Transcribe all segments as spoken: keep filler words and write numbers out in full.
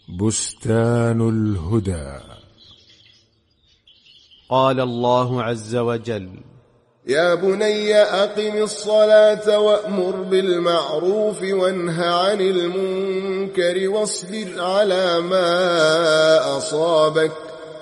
بستان الهدى. قال الله عز وجل: يا بني أقم الصلاة وأمر بالمعروف وانه عن المنكر واصبر على ما أصابك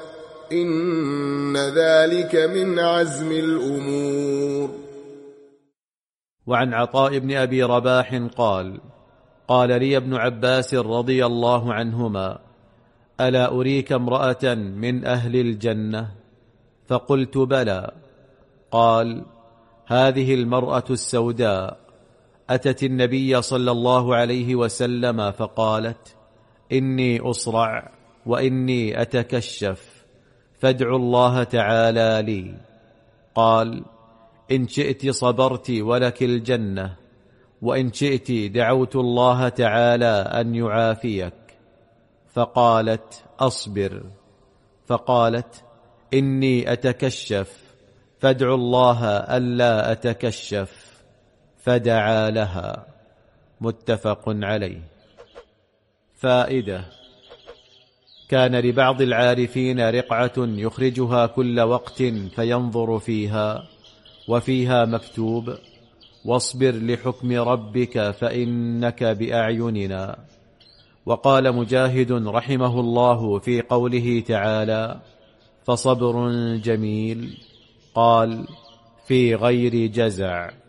إن ذلك من عزم الأمور. وعن عطاء بن أبي رباح قال: قال لي ابن عباس رضي الله عنهما: ألا أريك امرأة من أهل الجنة؟ فقلت: بلى. قال: هذه المرأة السوداء أتت النبي صلى الله عليه وسلم فقالت: إني أصرع وإني أتكشف فادعوا الله تعالى لي. قال: إن شئت صبرت ولك الجنة، وإن شئت دعوت الله تعالى أن يعافيك. فقالت: أصبر. فقالت: إني أتكشف فادعوا الله ألا أتكشف. فدعا لها. متفق عليه. فائدة: كان لبعض العارفين رقعة يخرجها كل وقت فينظر فيها، وفيها مكتوب: واصبر لحكم ربك فإنك بأعيننا. وقال مجاهد رحمه الله في قوله تعالى: فصبر جميل، قال: في غير جزع.